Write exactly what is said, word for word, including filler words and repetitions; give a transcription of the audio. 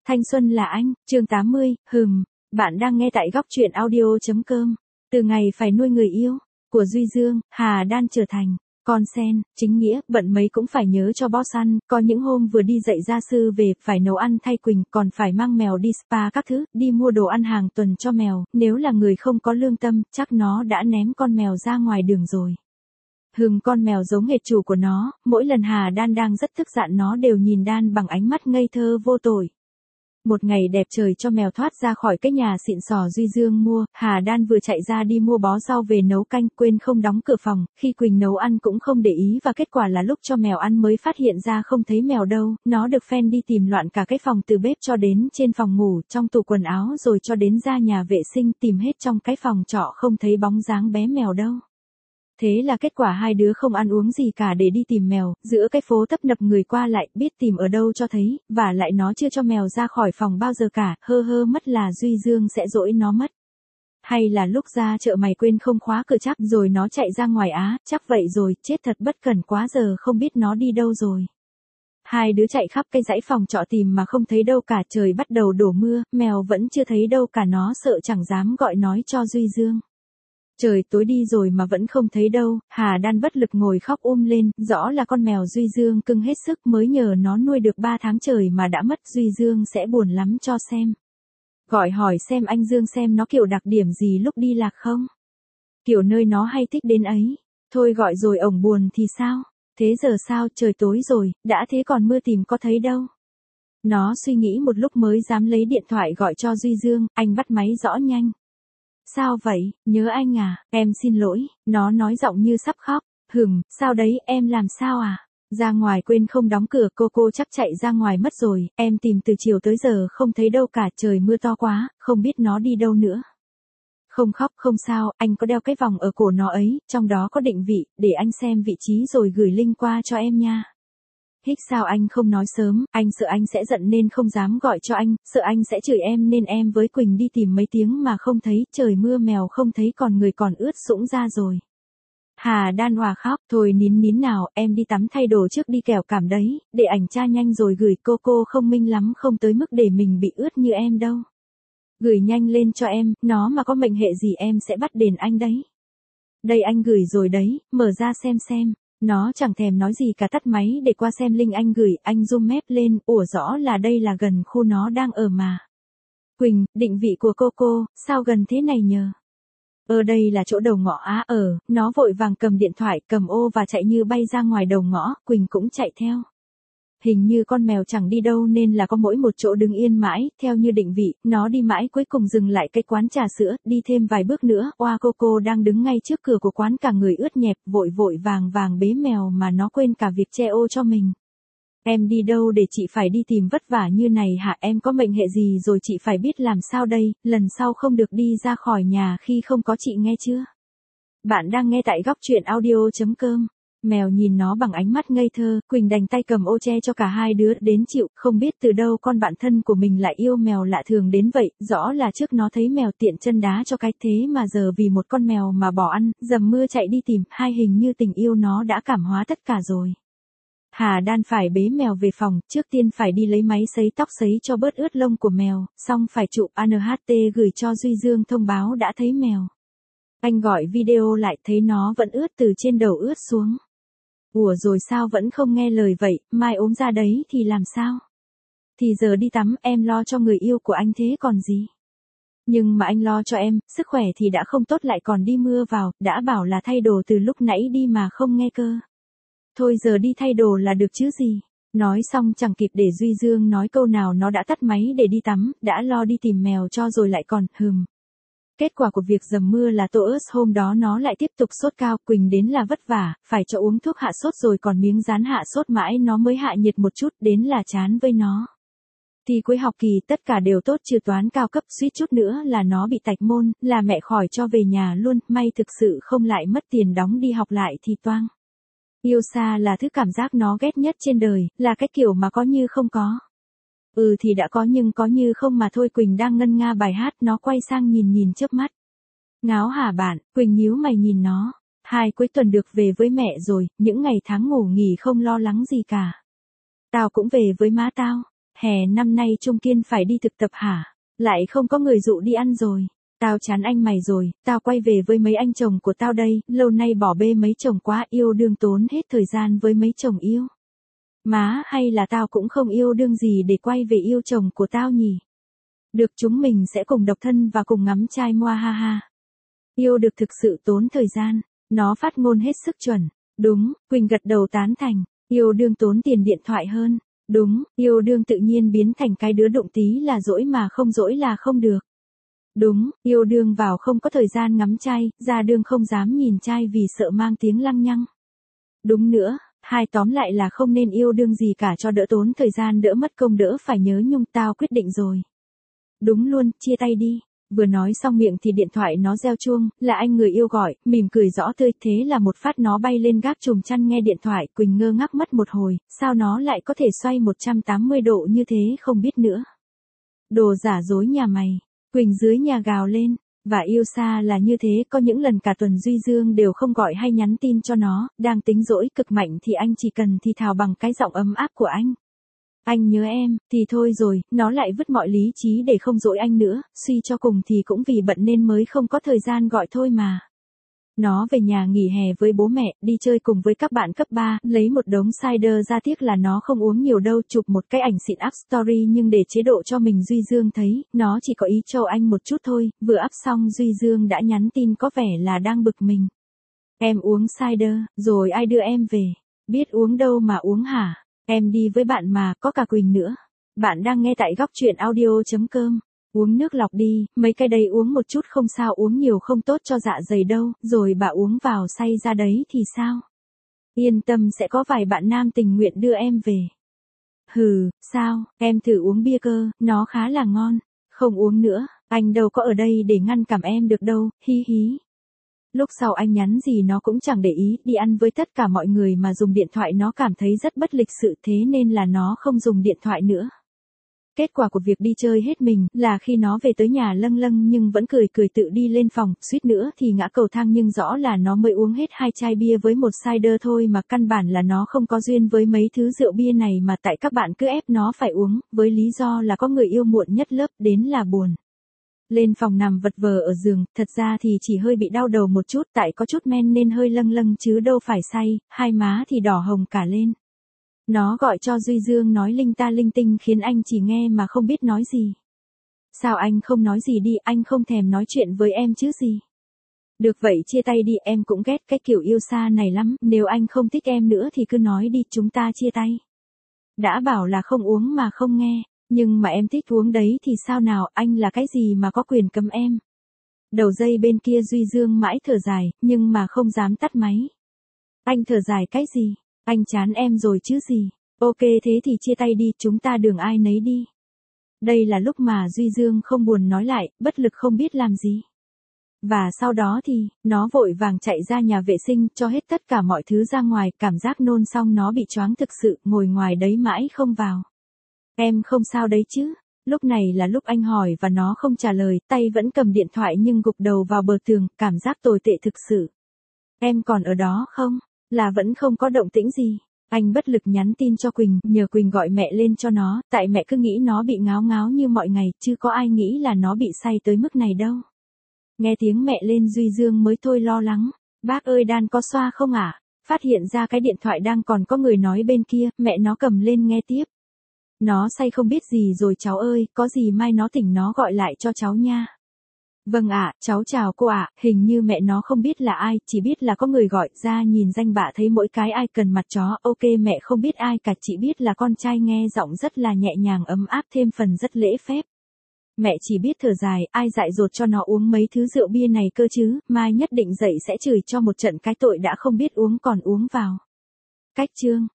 Thanh xuân là anh, chương tám mươi, hừm, bạn đang nghe tại góc truyện audio.com. Từ ngày phải nuôi người yêu, của Duy Dương, Hà Đan trở thành con sen, chính nghĩa, bận mấy cũng phải nhớ cho boss ăn, có những hôm vừa đi dạy gia sư về, phải nấu ăn thay Quỳnh, còn phải mang mèo đi spa các thứ, đi mua đồ ăn hàng tuần cho mèo, nếu là người không có lương tâm, chắc nó đã ném con mèo ra ngoài đường rồi. Hừm, con mèo giống hệt chủ của nó, mỗi lần Hà Đan đang rất tức giận nó đều nhìn Đan bằng ánh mắt ngây thơ vô tội. Một ngày đẹp trời cho mèo thoát ra khỏi cái nhà xịn sò Duy Dương mua, Hà Đan vừa chạy ra đi mua bó rau về nấu canh, quên không đóng cửa phòng, khi Quỳnh nấu ăn cũng không để ý và kết quả là lúc cho mèo ăn mới phát hiện ra không thấy mèo đâu, nó được phen đi tìm loạn cả cái phòng từ bếp cho đến trên phòng ngủ, trong tủ quần áo rồi cho đến ra nhà vệ sinh, tìm hết trong cái phòng trọ không thấy bóng dáng bé mèo đâu. Thế là kết quả hai đứa không ăn uống gì cả để đi tìm mèo, giữa cái phố tấp nập người qua lại, biết tìm ở đâu cho thấy, và lại nó chưa cho mèo ra khỏi phòng bao giờ cả, hơ hơ mất là Duy Dương sẽ dỗi nó mất. Hay là lúc ra chợ mày quên không khóa cửa chắc rồi nó chạy ra ngoài á, chắc vậy rồi, chết thật bất cẩn quá giờ không biết nó đi đâu rồi. Hai đứa chạy khắp cái dãy phòng trọ tìm mà không thấy đâu cả, trời bắt đầu đổ mưa, mèo vẫn chưa thấy đâu cả, nó sợ chẳng dám gọi nói cho Duy Dương. Trời tối đi rồi mà vẫn không thấy đâu, Hà Đan bất lực ngồi khóc um lên, rõ là con mèo Duy Dương cưng hết sức mới nhờ nó nuôi được ba tháng trời mà đã mất, Duy Dương sẽ buồn lắm cho xem. Gọi hỏi xem anh Dương xem nó kiểu đặc điểm gì lúc đi lạc không? Kiểu nơi nó hay thích đến ấy. Thôi gọi rồi ổng buồn thì sao? Thế giờ sao, trời tối rồi, đã thế còn mưa tìm có thấy đâu. Nó suy nghĩ một lúc mới dám lấy điện thoại gọi cho Duy Dương, anh bắt máy rõ nhanh. Sao vậy, nhớ anh à, em xin lỗi, nó nói giọng như sắp khóc, hừm, sao đấy, em làm sao à? Ra ngoài quên không đóng cửa, cô cô chắc chạy ra ngoài mất rồi, em tìm từ chiều tới giờ không thấy đâu cả, trời mưa to quá, không biết nó đi đâu nữa. Không khóc không sao, anh có đeo cái vòng ở cổ nó ấy, trong đó có định vị, để anh xem vị trí rồi gửi link qua cho em nha. Hích sao anh không nói sớm, anh sợ anh sẽ giận nên không dám gọi cho anh, sợ anh sẽ chửi em nên em với Quỳnh đi tìm mấy tiếng mà không thấy, trời mưa mèo không thấy còn người còn ướt sũng ra rồi. Hà Đan hòa khóc, thôi nín nín nào, em đi tắm thay đồ trước đi kẻo cảm đấy, để ảnh tra nhanh rồi gửi, cô cô không minh lắm không tới mức để mình bị ướt như em đâu. Gửi nhanh lên cho em, nó mà có mệnh hệ gì em sẽ bắt đền anh đấy. Đây anh gửi rồi đấy, mở ra xem xem. Nó chẳng thèm nói gì cả, tắt máy để qua xem link anh gửi, anh zoom map lên, ủa rõ là đây là gần khu nó đang ở mà. Quỳnh, định vị của cô cô, sao gần thế này nhờ? Ở đây là chỗ đầu ngõ á ở, nó vội vàng cầm điện thoại, cầm ô và chạy như bay ra ngoài đầu ngõ, Quỳnh cũng chạy theo. Hình như con mèo chẳng đi đâu nên là có mỗi một chỗ đứng yên mãi, theo như định vị, nó đi mãi cuối cùng dừng lại cái quán trà sữa, đi thêm vài bước nữa, oa cô cô đang đứng ngay trước cửa của quán cả người ướt nhẹp, vội vội vàng vàng bế mèo mà nó quên cả việc che ô cho mình. Em đi đâu để chị phải đi tìm vất vả như này hả, em có mệnh hệ gì rồi chị phải biết làm sao đây, lần sau không được đi ra khỏi nhà khi không có chị nghe chưa? Bạn đang nghe tại góc truyện audio.com. Mèo nhìn nó bằng ánh mắt ngây thơ, Quỳnh đành tay cầm ô che cho cả hai đứa đến chịu, không biết từ đâu con bạn thân của mình lại yêu mèo lạ thường đến vậy, rõ là trước nó thấy mèo tiện chân đá cho cái thế mà giờ vì một con mèo mà bỏ ăn, dầm mưa chạy đi tìm, hai hình như tình yêu nó đã cảm hóa tất cả rồi. Hà Đan phải bế mèo về phòng, trước tiên phải đi lấy máy sấy tóc sấy cho bớt ướt lông của mèo, xong phải chụp a en hát tê gửi cho Duy Dương thông báo đã thấy mèo. Anh gọi video lại thấy nó vẫn ướt từ trên đầu ướt xuống. Ủa rồi sao vẫn không nghe lời vậy, mai ốm ra đấy thì làm sao? Thì giờ đi tắm, em lo cho người yêu của anh thế còn gì? Nhưng mà anh lo cho em, sức khỏe thì đã không tốt lại còn đi mưa vào, đã bảo là thay đồ từ lúc nãy đi mà không nghe cơ. Thôi giờ đi thay đồ là được chứ gì? Nói xong chẳng kịp để Duy Dương nói câu nào nó đã tắt máy để đi tắm, đã lo đi tìm mèo cho rồi lại còn, hừm. Kết quả của việc dầm mưa là tô ớt hôm đó nó lại tiếp tục sốt cao, Quỳnh đến là vất vả, phải cho uống thuốc hạ sốt rồi còn miếng dán hạ sốt mãi nó mới hạ nhiệt một chút, đến là chán với nó. Thì cuối học kỳ tất cả đều tốt trừ toán cao cấp, suýt chút nữa là nó bị tạch môn, là mẹ khỏi cho về nhà luôn, may thực sự không lại mất tiền đóng đi học lại thì toang. Yêu xa là thứ cảm giác nó ghét nhất trên đời, là cái kiểu mà có như không có. Ừ thì đã có nhưng có như không mà thôi. Quỳnh đang ngân nga bài hát, nó quay sang nhìn nhìn chớp mắt. Ngáo hả bạn, Quỳnh nhíu mày nhìn nó. Hai cuối tuần được về với mẹ rồi, những ngày tháng ngủ nghỉ không lo lắng gì cả. Tao cũng về với má tao. hè năm nay Trung Kiên phải đi thực tập hả? Lại không có người dụ đi ăn rồi. Tao chán anh mày rồi, tao quay về với mấy anh chồng của tao đây, lâu nay bỏ bê mấy chồng quá, yêu đương tốn hết thời gian với mấy chồng yêu. Má, hay là tao cũng không yêu đương gì để quay về yêu chồng của tao nhỉ? Được, chúng mình sẽ cùng độc thân và cùng ngắm trai moa ha ha. Yêu được thực sự tốn thời gian, nó phát ngôn hết sức chuẩn. Đúng, Quỳnh gật đầu tán thành, yêu đương tốn tiền điện thoại hơn. Đúng, yêu đương tự nhiên biến thành cái đứa đụng tí là dỗi mà không dỗi là không được. Đúng, yêu đương vào không có thời gian ngắm trai, ra đương không dám nhìn trai vì sợ mang tiếng lăng nhăng. Đúng nữa, hai tóm lại là không nên yêu đương gì cả cho đỡ tốn thời gian, đỡ mất công, đỡ phải nhớ nhung. Tao quyết định rồi. Đúng luôn, chia tay đi. Vừa nói xong miệng thì điện thoại nó reo chuông, là anh người yêu gọi, mỉm cười rõ tươi, thế là một phát nó bay lên gác chùm chăn nghe điện thoại. Quỳnh ngơ ngác mất một hồi, sao nó lại có thể xoay một trăm tám mươi độ như thế không biết nữa. Đồ giả dối nhà mày. Quỳnh dưới nhà gào lên, và yêu xa là như thế, có những lần cả tuần Duy Dương đều không gọi hay nhắn tin cho nó, đang tính dỗi cực mạnh thì anh chỉ cần thì thào bằng cái giọng ấm áp của anh. Anh nhớ em, thì thôi rồi, nó lại vứt mọi lý trí để không dỗi anh nữa, suy cho cùng thì cũng vì bận nên mới không có thời gian gọi thôi mà. Nó về nhà nghỉ hè với bố mẹ, đi chơi cùng với các bạn cấp ba, lấy một đống cider ra, tiếc là nó không uống nhiều đâu, chụp một cái ảnh xịn up story nhưng để chế độ cho mình Duy Dương thấy, nó chỉ có ý trêu anh một chút thôi, vừa up xong Duy Dương đã nhắn tin có vẻ là đang bực mình. Em uống cider, rồi ai đưa em về? Biết uống đâu mà uống hả? Em đi với bạn mà, có cả Quỳnh nữa. Bạn đang nghe tại góc truyện audio chấm com. Uống nước lọc đi, mấy cái đấy uống một chút không sao, uống nhiều không tốt cho dạ dày đâu, rồi bà uống vào say ra đấy thì sao? Yên tâm, sẽ có vài bạn nam tình nguyện đưa em về. Hừ, sao, em thử uống bia cơ, nó khá là ngon. Không uống nữa, anh đâu có ở đây để ngăn cản em được đâu, hi hí. Lúc sau anh nhắn gì nó cũng chẳng để ý, đi ăn với tất cả mọi người mà dùng điện thoại nó cảm thấy rất bất lịch sự, thế nên là nó không dùng điện thoại nữa. Kết quả của việc đi chơi hết mình là khi nó về tới nhà lâng lâng nhưng vẫn cười cười tự đi lên phòng, suýt nữa thì ngã cầu thang, nhưng rõ là nó mới uống hết hai chai bia với một cider thôi mà căn bản là nó không có duyên với mấy thứ rượu bia này, mà tại các bạn cứ ép nó phải uống, với lý do là có người yêu muộn nhất lớp đến là buồn. Lên phòng nằm vật vờ ở giường, thật ra thì chỉ hơi bị đau đầu một chút, tại có chút men nên hơi lâng lâng chứ đâu phải say, hai má thì đỏ hồng cả lên. Nó gọi cho Duy Dương nói linh ta linh tinh khiến anh chỉ nghe mà không biết nói gì. Sao anh không nói gì đi, anh không thèm nói chuyện với em chứ gì. Được vậy chia tay đi, em cũng ghét cái kiểu yêu xa này lắm, nếu anh không thích em nữa thì cứ nói đi, chúng ta chia tay. Đã bảo là không uống mà không nghe, nhưng mà em thích uống đấy thì sao nào, anh là cái gì mà có quyền cấm em. Đầu dây bên kia Duy Dương mãi thở dài, nhưng mà không dám tắt máy. Anh thở dài cái gì? Anh chán em rồi chứ gì. Ok thế thì chia tay đi, chúng ta đường ai nấy đi. Đây là lúc mà Duy Dương không buồn nói lại, bất lực không biết làm gì. Và sau đó thì, nó vội vàng chạy ra nhà vệ sinh, cho hết tất cả mọi thứ ra ngoài, cảm giác nôn xong nó bị choáng thực sự, ngồi ngoài đấy mãi không vào. Em không sao đấy chứ? Lúc này là lúc anh hỏi và nó không trả lời, tay vẫn cầm điện thoại nhưng gục đầu vào bờ tường, cảm giác tồi tệ thực sự. Em còn ở đó không? Là vẫn không có động tĩnh gì. Anh bất lực nhắn tin cho Quỳnh, nhờ Quỳnh gọi mẹ lên cho nó, tại mẹ cứ nghĩ nó bị ngáo ngáo như mọi ngày, chứ có ai nghĩ là nó bị say tới mức này đâu. Nghe tiếng mẹ lên Duy Dương mới thôi lo lắng. Bác ơi đan có xoa không ạ? À? Phát hiện ra cái điện thoại đang còn có người nói bên kia, mẹ nó cầm lên nghe tiếp. Nó say không biết gì rồi cháu ơi, có gì mai nó tỉnh nó gọi lại cho cháu nha. Vâng ạ, à, cháu chào cô ạ, à. Hình như mẹ nó không biết là ai, chỉ biết là có người gọi ra nhìn danh bạ thấy mỗi cái ai cần mặt chó, ok mẹ không biết ai cả, chỉ biết là con trai nghe giọng rất là nhẹ nhàng ấm áp thêm phần rất lễ phép. Mẹ chỉ biết thở dài, ai dại dột cho nó uống mấy thứ rượu bia này cơ chứ, mai nhất định dậy sẽ chửi cho một trận cái tội đã không biết uống còn uống vào. Cách chương